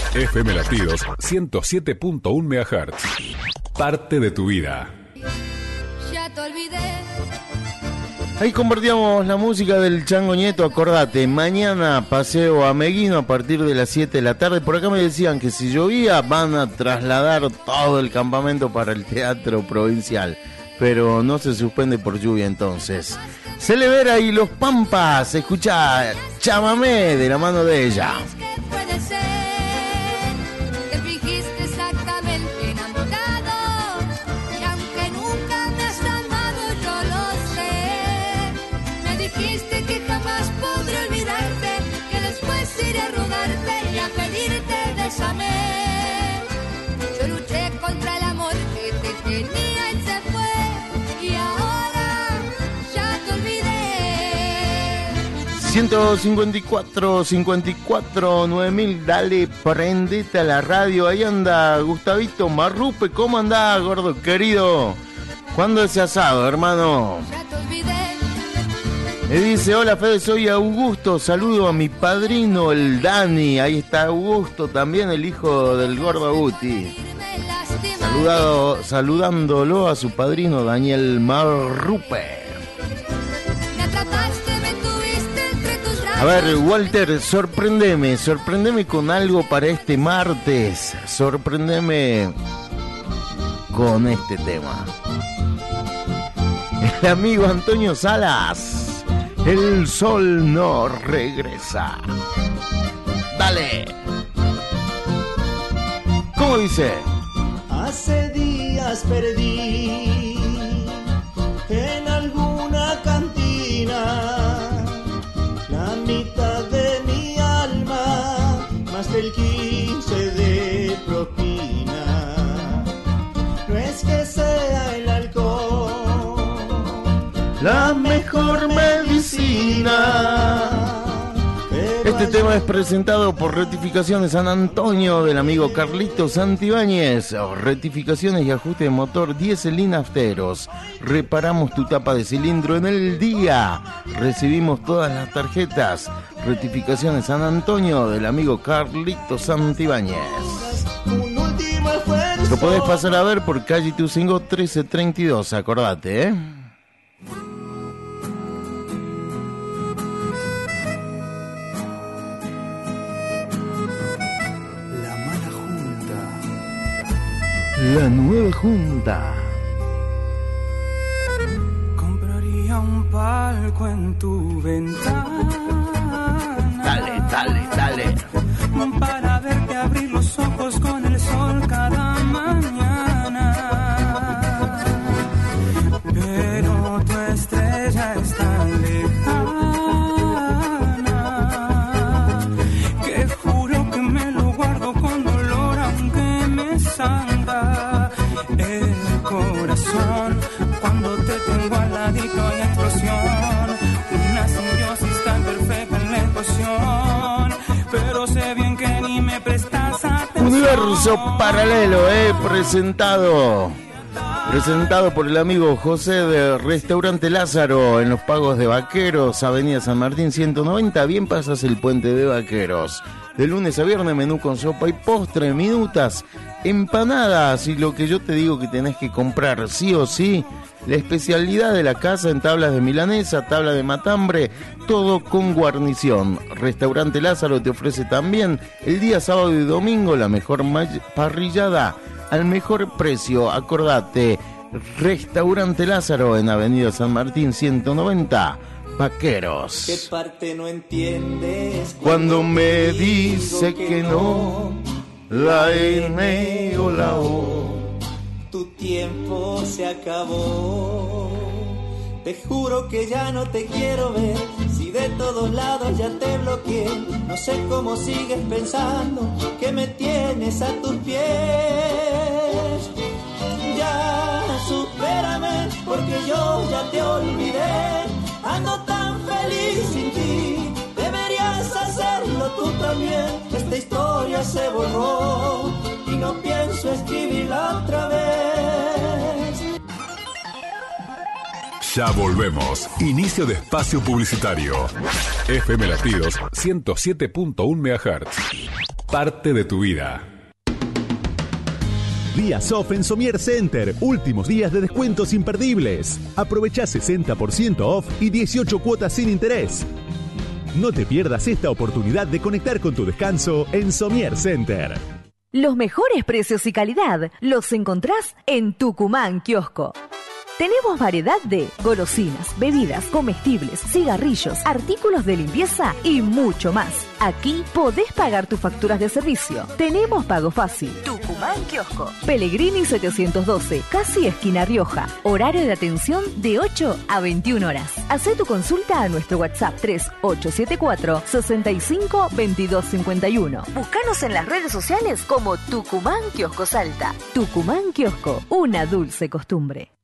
FM Latidos 107.1 MHz. Parte de tu vida. Ya te olvidé. Ahí compartíamos la música del Chango Nieto. Acordate, mañana paseo a Meguino a partir de las 7 de la tarde. Por acá me decían que si llovía van a trasladar todo el campamento para el Teatro Provincial, pero no se suspende por lluvia entonces. Celebera y Los Pampas, escucha Chámame de la mano de ella. ¿Qué puede ser? Te fijiste exactamente enamorado, y aunque nunca me has amado, yo lo sé. Me dijiste que jamás podré olvidarte, que después iré a rogarte y a pedirte bésame. Yo luché contra el amor que te tenía y se fue, y ahora ya te olvidé. 154 9000, dale, prendete a la radio. Ahí anda Gustavito Marrupe. ¿Cómo andás, gordo querido? ¿Cuándo es ese asado, hermano? Ya te olvidé. Me dice, hola Fede, soy Augusto, saludo a mi padrino, el Dani. Ahí está Augusto, también el hijo del gordo Guti. Saludándolo a su padrino, Daniel Marrupe. A ver, Walter, sorprendeme con algo para este martes. Sorprendeme con este tema. El amigo Antonio Salas, el sol no regresa. Dale. ¿Cómo dice? Hace días perdí en alguna cantina la mitad de mi alma, más del 15 de propina. No es que sea el alcohol la mejor medicina. Este tema es presentado por Rectificaciones San Antonio del amigo Carlito Santibáñez. Rectificaciones y ajuste de motor diésel nafteros. Reparamos tu tapa de cilindro en el día. Recibimos todas las tarjetas. Rectificaciones San Antonio del amigo Carlito Santibáñez. Lo podés pasar a ver por calle Ituzaingó 1332, acordate, La nueva junta. Compraría un palco en tu ventana. Dale. Para verte abrir los ojos con el sol cada mañana. Pero tu estrella es tan lejana que juro que me lo guardo con dolor aunque me sangra el corazón cuando te tengo al ladito y explosión, una simbiosis tan perfecta en la ecuación, pero sé bien que ni me prestas atención. Universo Paralelo, presentado por el amigo José de Restaurante Lázaro en los Pagos de Vaqueros, Avenida San Martín 190, bien pasas el puente de Vaqueros. De lunes a viernes, menú con sopa y postre, minutas, empanadas y lo que yo te digo que tenés que comprar sí o sí, la especialidad de la casa en tablas de milanesa, tabla de matambre, todo con guarnición. Restaurante Lázaro te ofrece también el día sábado y domingo la mejor parrillada al mejor precio. Acordate, Restaurante Lázaro en Avenida San Martín 190, Vaqueros. ¿Qué parte no entiendes cuando me dice que no? La N o la O. Tu tiempo se acabó. Te juro que ya no te quiero ver. Si de todos lados ya te bloqueé. No sé cómo sigues pensando que me tienes a tus pies. Ya supérame porque yo ya te olvidé. Ando tan feliz sin ti. Deberías hacerlo tú también. Esta historia se borró y no pienso escribirla otra vez. Ya volvemos. Inicio de espacio publicitario. FM Latidos 107.1 MHz. parte de tu vida. Días off en Somier Center. Últimos días de descuentos imperdibles. Aprovecha 60% off y 18 cuotas sin interés. No te pierdas esta oportunidad de conectar con tu descanso en Somier Center. Los mejores precios y calidad los encontrás en Tucumán Kiosco. Tenemos variedad de golosinas, bebidas, comestibles, cigarrillos, artículos de limpieza y mucho más. Aquí podés pagar tus facturas de servicio. Tenemos pago fácil. Tucumán Kiosco. Pellegrini 712, casi esquina Rioja. Horario de atención de 8 a 21 horas. Hacé tu consulta a nuestro WhatsApp 3874 65 22 51. Búscanos en las redes sociales como Tucumán Kiosco Salta. Tucumán Kiosco, una dulce costumbre.